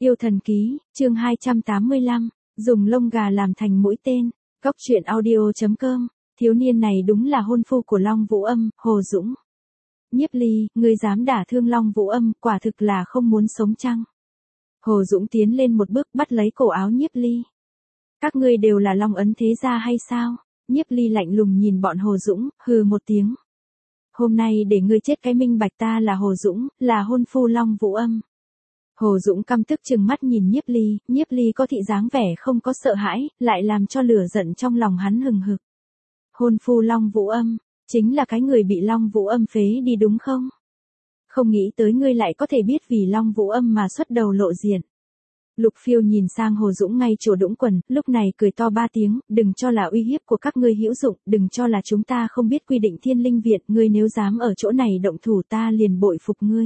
Yêu thần ký, chương 285, dùng lông gà làm thành mũi tên. Góc truyện audio.com, thiếu niên này đúng là hôn phu của Long Vũ Âm, Hồ Dũng. Nhiếp Ly, ngươi dám đả thương Long Vũ Âm, quả thực là không muốn sống chăng? Hồ Dũng tiến lên một bước bắt lấy cổ áo Nhiếp Ly. Các ngươi đều là Long Ấn thế gia hay sao? Nhiếp Ly lạnh lùng nhìn bọn Hồ Dũng, hừ một tiếng. Hôm nay để ngươi chết cái minh bạch, ta là Hồ Dũng, là hôn phu Long Vũ Âm. Hồ Dũng căm tức trừng mắt nhìn Nhiếp Ly có thị dáng vẻ không có sợ hãi, lại làm cho lửa giận trong lòng hắn hừng hực. Hôn phu Long Vũ Âm, chính là cái người bị Long Vũ Âm phế đi đúng không? Không nghĩ tới ngươi lại có thể biết vì Long Vũ Âm mà xuất đầu lộ diện. Lục Phiêu nhìn sang Hồ Dũng ngay chỗ đũng quần, lúc này cười to ba tiếng, đừng cho là uy hiếp của các ngươi hữu dụng, đừng cho là chúng ta không biết quy định Thiên Linh Viện, ngươi nếu dám ở chỗ này động thủ ta liền bội phục ngươi.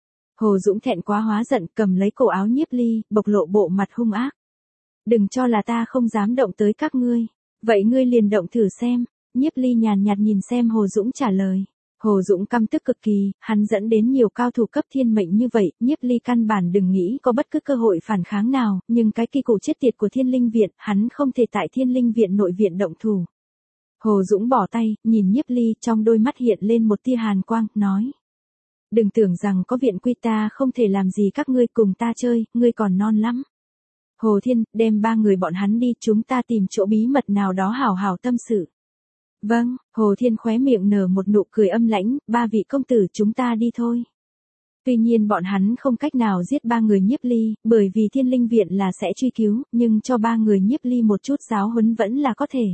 Hồ Dũng thẹn quá hóa giận, cầm lấy cổ áo Nhiếp Ly, bộc lộ bộ mặt hung ác. Đừng cho là ta không dám động tới các ngươi, vậy ngươi liền động thử xem. Nhiếp Ly nhàn nhạt nhìn xem Hồ Dũng trả lời. Hồ Dũng căm tức cực kỳ, hắn dẫn đến nhiều cao thủ cấp thiên mệnh như vậy, Nhiếp Ly căn bản đừng nghĩ có bất cứ cơ hội phản kháng nào, nhưng cái kỳ cục chết tiệt của Thiên Linh Viện, hắn không thể tại Thiên Linh Viện nội viện động thủ. Hồ Dũng bỏ tay, nhìn Nhiếp Ly, trong đôi mắt hiện lên một tia hàn quang, nói. Đừng tưởng rằng có viện quy ta không thể làm gì các ngươi, cùng ta chơi, ngươi còn non lắm. Hồ Thiên, đem ba người bọn hắn đi, chúng ta tìm chỗ bí mật nào đó hảo hảo tâm sự. Vâng, Hồ Thiên khóe miệng nở một nụ cười âm lãnh, ba vị công tử chúng ta đi thôi. Tuy nhiên bọn hắn không cách nào giết ba người Nhiếp Ly, bởi vì Thiên Linh Viện là sẽ truy cứu, nhưng cho ba người Nhiếp Ly một chút giáo huấn vẫn là có thể.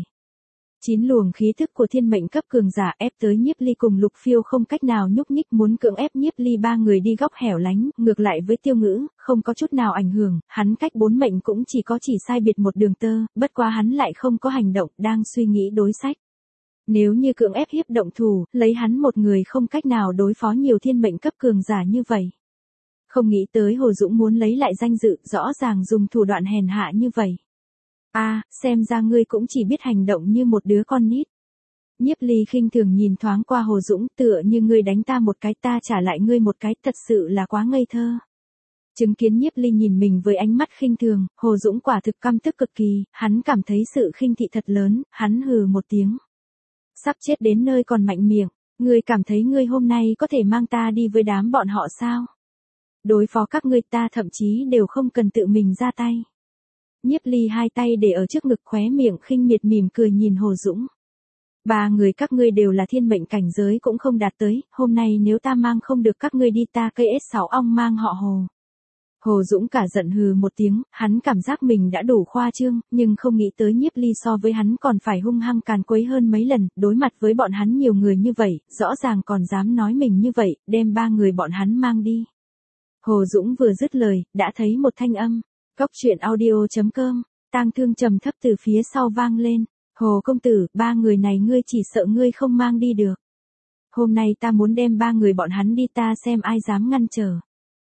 9 luồng khí thức của thiên mệnh cấp cường giả ép tới Nhiếp Ly cùng Lục Phiêu không cách nào nhúc nhích, muốn cưỡng ép Nhiếp Ly ba người đi góc hẻo lánh, ngược lại với Tiêu Ngữ, không có chút nào ảnh hưởng, hắn cách 4 mệnh cũng chỉ sai biệt một đường tơ, bất quá hắn lại không có hành động, đang suy nghĩ đối sách. Nếu như cưỡng ép hiếp động thủ, lấy hắn một người không cách nào đối phó nhiều thiên mệnh cấp cường giả như vậy. Không nghĩ tới Hồ Dũng muốn lấy lại danh dự, rõ ràng dùng thủ đoạn hèn hạ như vậy. Xem ra ngươi cũng chỉ biết hành động như một đứa con nít. Nhiếp Ly khinh thường nhìn thoáng qua Hồ Dũng, tựa như ngươi đánh ta một cái ta trả lại ngươi một cái, thật sự là quá ngây thơ. Chứng kiến Nhiếp Ly nhìn mình với ánh mắt khinh thường, Hồ Dũng quả thực căm tức cực kỳ, hắn cảm thấy sự khinh thị thật lớn, hắn hừ một tiếng. Sắp chết đến nơi còn mạnh miệng, ngươi cảm thấy ngươi hôm nay có thể mang ta đi với đám bọn họ sao? Đối phó các ngươi ta thậm chí đều không cần tự mình ra tay. Nhiếp Ly hai tay để ở trước ngực, khóe miệng khinh miệt mỉm cười nhìn Hồ Dũng. Ba người các ngươi đều là thiên mệnh cảnh giới cũng không đạt tới, hôm nay nếu ta mang không được các ngươi đi ta cây S6 ong mang họ Hồ. Hồ Dũng cả giận hừ một tiếng, hắn cảm giác mình đã đủ khoa trương, nhưng không nghĩ tới Nhiếp Ly so với hắn còn phải hung hăng càn quấy hơn mấy lần, đối mặt với bọn hắn nhiều người như vậy, rõ ràng còn dám nói mình như vậy, đem ba người bọn hắn mang đi. Hồ Dũng vừa dứt lời, đã thấy một thanh âm. Góc truyện audio.com, tang thương trầm thấp từ phía sau vang lên. Hồ công tử, ba người này ngươi chỉ sợ ngươi không mang đi được. Hôm nay ta muốn đem ba người bọn hắn đi, ta xem ai dám ngăn trở.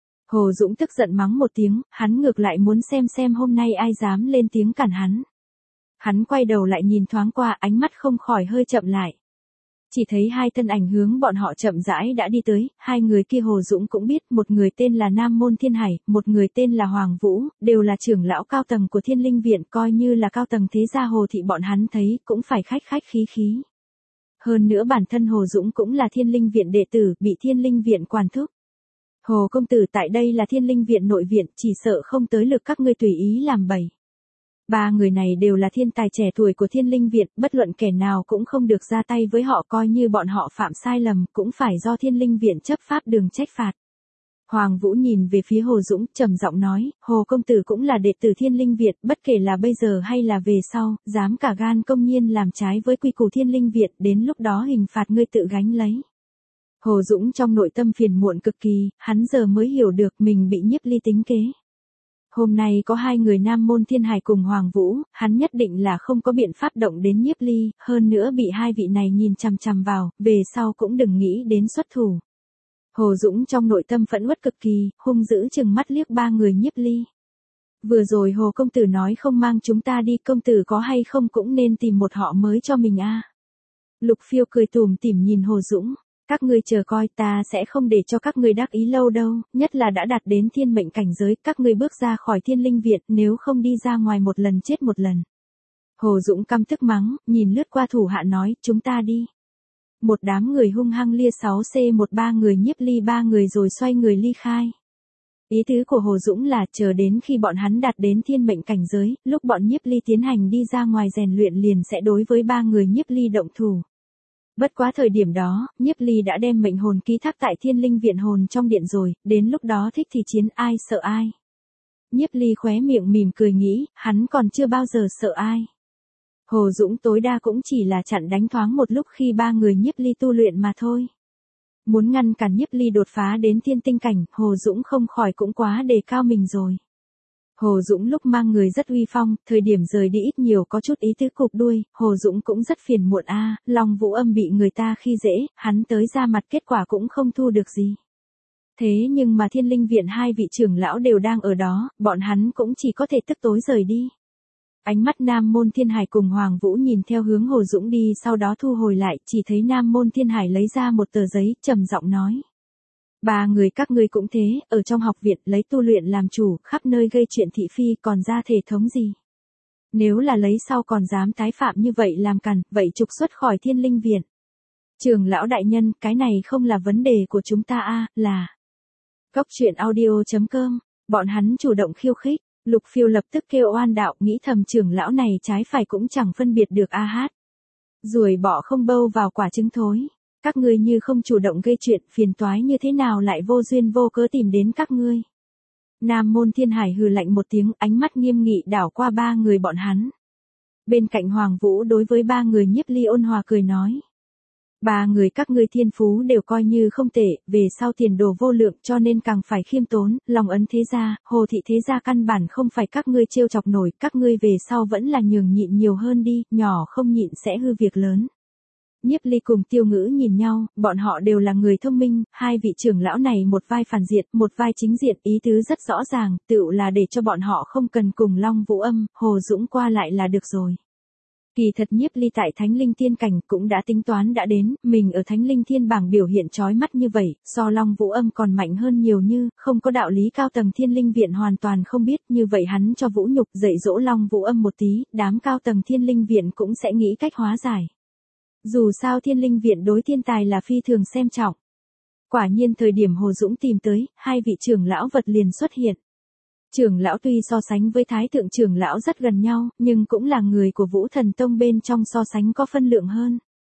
Hồ Dũng tức giận mắng một tiếng, hắn ngược lại muốn xem hôm nay ai dám lên tiếng cản hắn. Hắn quay đầu lại nhìn thoáng qua, ánh mắt không khỏi hơi chậm lại. Chỉ thấy hai thân ảnh hướng bọn họ chậm rãi đã đi tới, hai người kia Hồ Dũng cũng biết, một người tên là Nam Môn Thiên Hải, một người tên là Hoàng Vũ, đều là trưởng lão cao tầng của Thiên Linh Viện, coi như là cao tầng thế gia Hồ thị bọn hắn thấy, cũng phải khách khí. Hơn nữa bản thân Hồ Dũng cũng là Thiên Linh Viện đệ tử, bị Thiên Linh Viện quản thúc. Hồ công tử, tại đây là Thiên Linh Viện nội viện, chỉ sợ không tới lượt các ngươi tùy ý làm bậy. Ba người này đều là thiên tài trẻ tuổi của Thiên Linh Viện, bất luận kẻ nào cũng không được ra tay với họ, coi như bọn họ phạm sai lầm, cũng phải do Thiên Linh Viện chấp pháp đường trách phạt. Hoàng Vũ nhìn về phía Hồ Dũng, trầm giọng nói, Hồ công tử cũng là đệ tử Thiên Linh Viện, bất kể là bây giờ hay là về sau, dám cả gan công nhiên làm trái với quy củ Thiên Linh Viện, đến lúc đó hình phạt ngươi tự gánh lấy. Hồ Dũng trong nội tâm phiền muộn cực kỳ, hắn giờ mới hiểu được mình bị Nhiếp Ly tính kế. Hôm nay có hai người Nam Môn Thiên Hải cùng Hoàng Vũ, hắn nhất định là không có biện pháp động đến Nhiếp Ly, hơn nữa bị hai vị này nhìn chằm chằm vào, về sau cũng đừng nghĩ đến xuất thủ. Hồ Dũng trong nội tâm phẫn uất cực kỳ, hung dữ chừng mắt liếc ba người Nhiếp Ly. Vừa rồi Hồ công tử nói không mang chúng ta đi, công tử có hay không cũng nên tìm một họ mới cho mình a. Lục Phiêu cười tủm tỉm nhìn Hồ Dũng. Các ngươi chờ coi, ta sẽ không để cho các ngươi đắc ý lâu đâu, nhất là đã đạt đến thiên mệnh cảnh giới, các ngươi bước ra khỏi thiên linh viện, nếu không đi ra ngoài một lần chết một lần. Hồ Dũng căm tức mắng, nhìn lướt qua thủ hạ nói, chúng ta đi. Một đám người hung hăng lia 6C13 người Nhiếp Ly 3 người rồi xoay người ly khai. Ý tứ của Hồ Dũng là chờ đến khi bọn hắn đạt đến thiên mệnh cảnh giới, lúc bọn Nhiếp Ly tiến hành đi ra ngoài rèn luyện liền sẽ đối với 3 người Nhiếp Ly động thủ. Bất quá thời điểm đó, Nhiếp Ly đã đem mệnh hồn ký thác tại thiên linh viện hồn trong điện rồi, đến lúc đó thích thì chiến ai sợ ai. Nhiếp Ly khóe miệng mỉm cười nghĩ, hắn còn chưa bao giờ sợ ai. Hồ Dũng tối đa cũng chỉ là chặn đánh thoáng một lúc khi 3 người Nhiếp Ly tu luyện mà thôi. Muốn ngăn cản Nhiếp Ly đột phá đến thiên tinh cảnh, Hồ Dũng không khỏi cũng quá đề cao mình rồi. Hồ Dũng lúc mang người rất uy phong, thời điểm rời đi ít nhiều có chút ý tứ cụp đuôi, Hồ Dũng cũng rất phiền muộn Long Vũ Âm bị người ta khi dễ, hắn tới ra mặt kết quả cũng không thu được gì. Thế nhưng mà thiên linh viện 2 vị trưởng lão đều đang ở đó, bọn hắn cũng chỉ có thể tức tối rời đi. Ánh mắt Nam Môn Thiên Hải cùng Hoàng Vũ nhìn theo hướng Hồ Dũng đi sau đó thu hồi lại, chỉ thấy Nam Môn Thiên Hải lấy ra một tờ giấy, trầm giọng nói. 3 người các ngươi cũng thế, ở trong học viện lấy tu luyện làm chủ, khắp nơi gây chuyện thị phi còn ra thể thống gì. Nếu là lấy sau còn dám tái phạm như vậy làm càn, vậy trục xuất khỏi thiên linh viện. Trưởng lão đại nhân, cái này không là vấn đề của chúng ta là. Góc truyện audio.com, bọn hắn chủ động khiêu khích. Lục Phiêu lập tức kêu oan đạo, nghĩ thầm trưởng lão này trái phải cũng chẳng phân biệt được Ruồi bọ không bâu vào quả trứng thối. Các ngươi như không chủ động gây chuyện, phiền toái như thế nào lại vô duyên vô cớ tìm đến các ngươi. Nam Môn Thiên Hải hừ lạnh một tiếng, ánh mắt nghiêm nghị đảo qua 3 người bọn hắn. Bên cạnh Hoàng Vũ đối với 3 người Nhiếp Ly ôn hòa cười nói. 3 người các ngươi thiên phú đều coi như không tệ, về sau tiền đồ vô lượng cho nên càng phải khiêm tốn, lòng ấn thế gia, Hồ thị thế gia căn bản không phải các ngươi trêu chọc nổi, các ngươi về sau vẫn là nhường nhịn nhiều hơn đi, nhỏ không nhịn sẽ hư việc lớn. Nhiếp Ly cùng Tiêu Ngữ nhìn nhau, bọn họ đều là người thông minh, 2 vị trưởng lão này một vai phản diện, một vai chính diện, ý tứ rất rõ ràng, tựu là để cho bọn họ không cần cùng Long Vũ Âm, Hồ Dũng qua lại là được rồi. Kỳ thật Nhiếp Ly tại Thánh Linh Thiên cảnh cũng đã tính toán đã đến, mình ở Thánh Linh Thiên bảng biểu hiện chói mắt như vậy, so Long Vũ Âm còn mạnh hơn nhiều như, không có đạo lý cao tầng Thiên Linh Viện hoàn toàn không biết, như vậy hắn cho Vũ Nhục dạy dỗ Long Vũ Âm một tí, đám cao tầng Thiên Linh Viện cũng sẽ nghĩ cách hóa giải. Dù sao Thiên Linh Viện đối thiên tài là phi thường xem trọng. Quả nhiên thời điểm Hồ Dũng tìm tới, 2 vị trưởng lão vật liền xuất hiện. Trưởng lão tuy so sánh với Thái thượng trưởng lão rất gần nhau, nhưng cũng là người của Vũ Thần Tông bên trong so sánh có phân lượng hơn.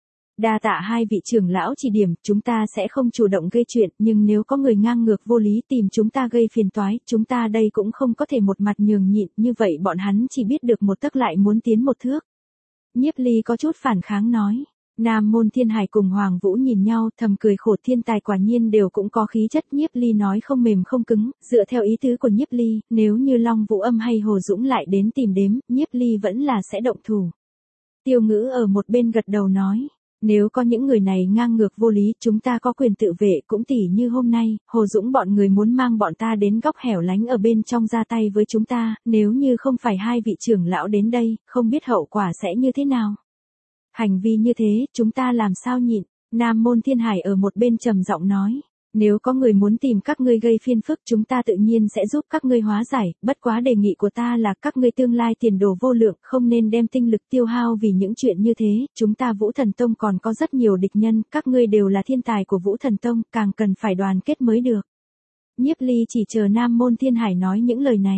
Đa tạ 2 vị trưởng lão chỉ điểm, chúng ta sẽ không chủ động gây chuyện, nhưng nếu có người ngang ngược vô lý tìm chúng ta gây phiền toái, chúng ta đây cũng không có thể một mặt nhường nhịn, như vậy bọn hắn chỉ biết được một tấc lại muốn tiến một thước. Nhiếp Ly có chút phản kháng nói. Nam Môn Thiên Hải cùng Hoàng Vũ nhìn nhau, thầm cười khổ, thiên tài quả nhiên đều cũng có khí chất. Nhiếp Ly nói không mềm không cứng, dựa theo ý tứ của Nhiếp Ly, nếu như Long Vũ Âm hay Hồ Dũng lại đến tìm đếm, Nhiếp Ly vẫn là sẽ động thủ. Tiêu Ngữ ở một bên gật đầu nói, nếu có những người này ngang ngược vô lý, chúng ta có quyền tự vệ, cũng tỉ như hôm nay, Hồ Dũng bọn người muốn mang bọn ta đến góc hẻo lánh ở bên trong ra tay với chúng ta, nếu như không phải 2 vị trưởng lão đến đây, không biết hậu quả sẽ như thế nào. Hành vi như thế, chúng ta làm sao nhịn, Nam Môn Thiên Hải ở một bên trầm giọng nói, nếu có người muốn tìm các ngươi gây phiền phức chúng ta tự nhiên sẽ giúp các ngươi hóa giải, bất quá đề nghị của ta là các ngươi tương lai tiền đồ vô lượng, không nên đem tinh lực tiêu hao vì những chuyện như thế, chúng ta Vũ Thần Tông còn có rất nhiều địch nhân, các ngươi đều là thiên tài của Vũ Thần Tông, càng cần phải đoàn kết mới được. Nhiếp Ly chỉ chờ Nam Môn Thiên Hải nói những lời này.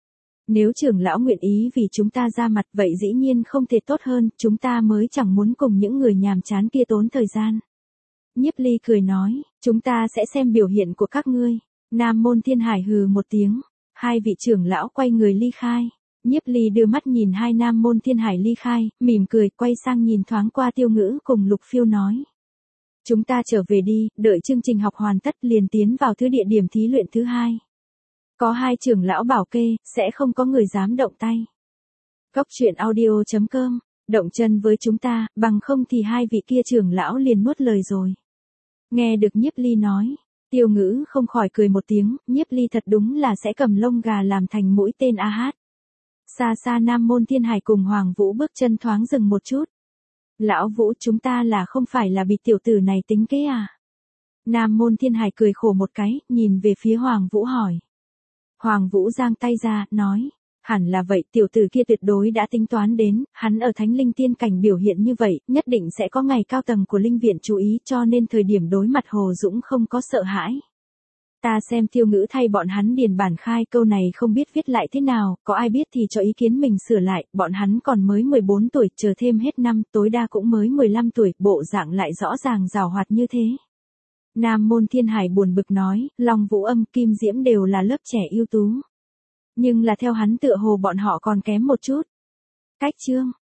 Nếu trưởng lão nguyện ý vì chúng ta ra mặt vậy dĩ nhiên không thể tốt hơn, chúng ta mới chẳng muốn cùng những người nhàm chán kia tốn thời gian. Nhiếp Ly cười nói, chúng ta sẽ xem biểu hiện của các ngươi. Nam Môn Thiên Hải hừ một tiếng, 2 vị trưởng lão quay người ly khai. Nhiếp Ly đưa mắt nhìn 2 Nam Môn Thiên Hải ly khai, mỉm cười quay sang nhìn thoáng qua Tiêu Ngữ cùng Lục Phiêu nói. Chúng ta trở về đi, đợi chương trình học hoàn tất liền tiến vào thứ địa điểm thí luyện thứ 2. Có 2 trưởng lão bảo kê, sẽ không có người dám động tay. Góc truyện audio.com, động chân với chúng ta, bằng không thì 2 vị kia trưởng lão liền nuốt lời rồi. Nghe được Nhiếp Ly nói, Tiêu Ngữ không khỏi cười một tiếng, Nhiếp Ly thật đúng là sẽ cầm lông gà làm thành mũi tên Xa xa Nam Môn Thiên Hải cùng Hoàng Vũ bước chân thoáng dừng một chút. Lão Vũ chúng ta là không phải là bị tiểu tử này tính kế Nam Môn Thiên Hải cười khổ một cái, nhìn về phía Hoàng Vũ hỏi. Hoàng Vũ giang tay ra, nói. Hẳn là vậy, tiểu tử kia tuyệt đối đã tính toán đến, hắn ở thánh linh tiên cảnh biểu hiện như vậy, nhất định sẽ có ngày cao tầng của linh viện chú ý, cho nên thời điểm đối mặt Hồ Dũng không có sợ hãi. Ta xem Tiêu Ngữ thay bọn hắn điền bản khai, câu này không biết viết lại thế nào, có ai biết thì cho ý kiến mình sửa lại, bọn hắn còn mới 14 tuổi, chờ thêm hết năm, tối đa cũng mới 15 tuổi, bộ dạng lại rõ ràng rào hoạt như thế. Nam Môn Thiên Hải buồn bực nói, Long Vũ Âm, Kim Diễm đều là lớp trẻ ưu tú. Nhưng là theo hắn tựa hồ bọn họ còn kém một chút. Cách chương